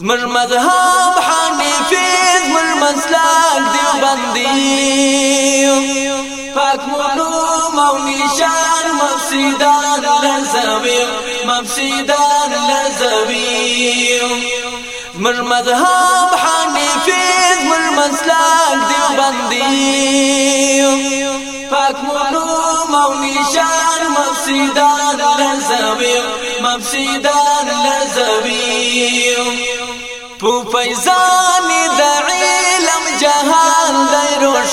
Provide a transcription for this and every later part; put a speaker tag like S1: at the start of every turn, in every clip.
S1: زمر مذهب حنیفی زمر مسلک دیوبندی پاک معلوم او نشان مفسدان لزوی مفسدان لزوی زمر مذهب حنیفی زمر مسلک دیوبندی پاک معلوم او نشان مفسدان لزوی مفسدان لزوی پو فیضان دا علم جهان دی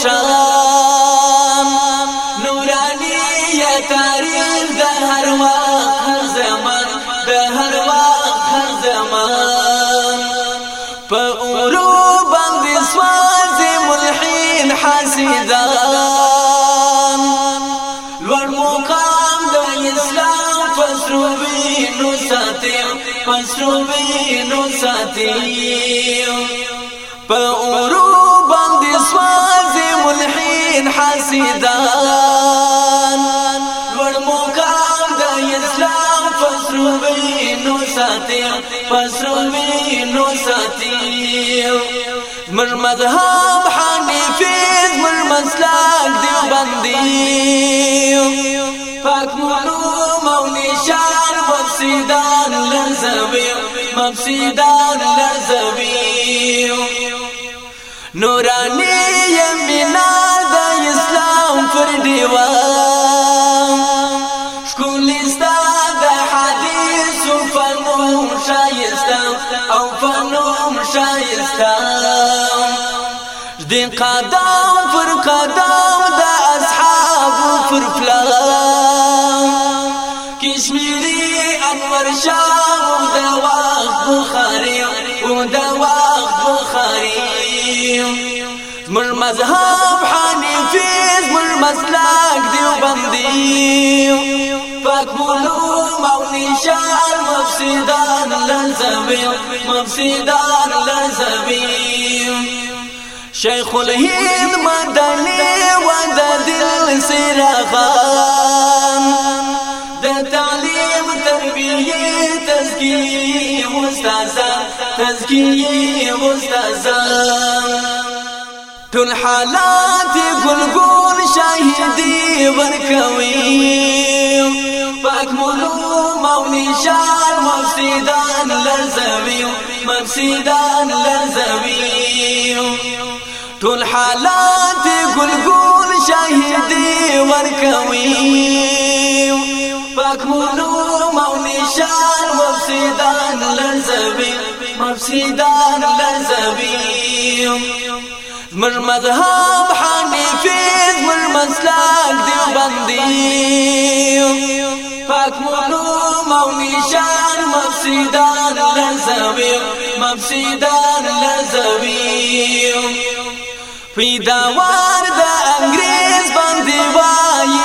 S1: روشن نورانی تاریخ دا هر وقت هر زمان دا هر وقت هر زمان پا اورو بند سواز ملحین حاسدان لور مقام دا اسلام فسروبینو ساتیم فسروبینو ساتیم پا اورو بند سواز ملحین حاسدان لور مقام دا اسلام فسروبینو ساتیم فسروبینو ساتیم زمر مذهب حنیفی زمر مسلک دیوبندی پاک معلوم او نشان مفسدان لزوی مفسدان لزوی نورانی مینار د اسلام پر دیوان شکولیستا د حدیث فنوم شایستا او فنوم شایستا دی قدم پر قدم د اصحاب پر فلان کشمیری انور شاه و د وقت بخاری و د وقت بخاری زمر مذهب حنیفی زمر مسلک دیوبندی پاک معلوم او نشان مفسدان لزوی مفسدان لزوی شیخ الهند مدنی و د دل سراغان د تعلیم تربیه تزکیه استادان تزکیه استادان ټول حالات ګلګون شاهدی ورکوي پاک معلوم او نشان مفسدان لزوی مفسدان لزوی ټول حالات ګلګون شاهدی ورکوي پاک معلوم او نشان مفسدان لزوی مفسدان لزوی زمر مذهب حنیفی زمر مسلک دیوبندی پاک معلوم او نشان مفسدان لزوی مفسدان لزوی پیداوار د انګریز باندې وایي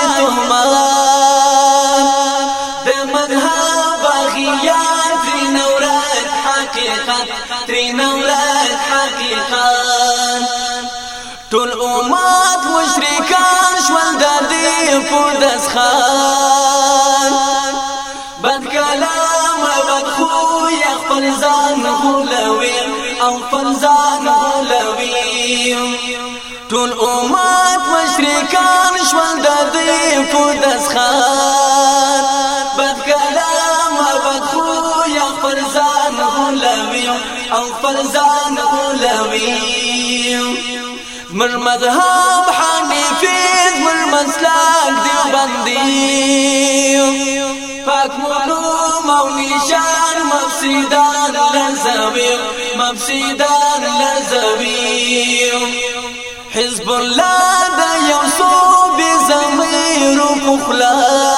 S1: تهمت د مذهب اغیار تری نورت حقیقت تری نورت حقیقت ټول امت مشرکان شول د دې په دسخان بد کلام بد خوی خپل ځان غولوي او خپل ځان غولوي ټول امت مشرکان شول د دې په دسخان بد کلام بد خوی خپل ځان غولوي او خپل ځان غولوي زمر مذهب حنیفی زمر مسلک دیوبندی پاک معلوم او نشان مفسدان لزوی مفسدان لزوی حزب الله د یو صوب ضمیر پخلا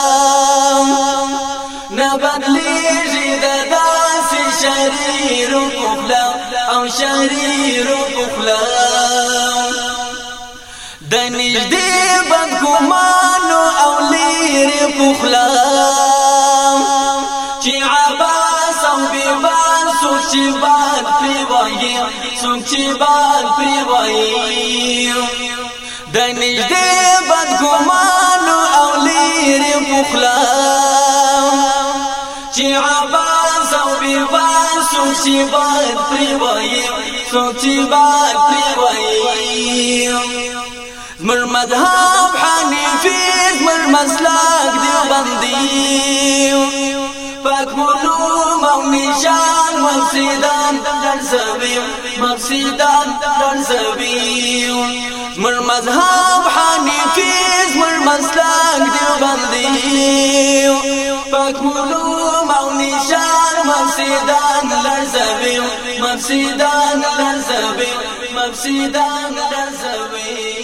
S1: نه بدلیږي د داسې شریر پخلا او شریر پخلا د نږدې بدګمانو او لرې پخلا چې عباس او بیبان څوک چې باد پرې وایي څوک چې باد پرې وایي د نږدې بدګمانو او لرې پخلا چې عباس او طبيبان سوچی باد پریوائیم سوچی باد پریوائیم زمر مذهب حنیفی زمر مسلک دیوبندیم پاک علوم او نشان مقصدان در سبیم مقصدان در سبیم زمر مذهب حنیفی زمر مسلک دیوبندیم پاک علوم او نشان مقصدان در سبیم مقصدان در سبیم مقصدان در سبیم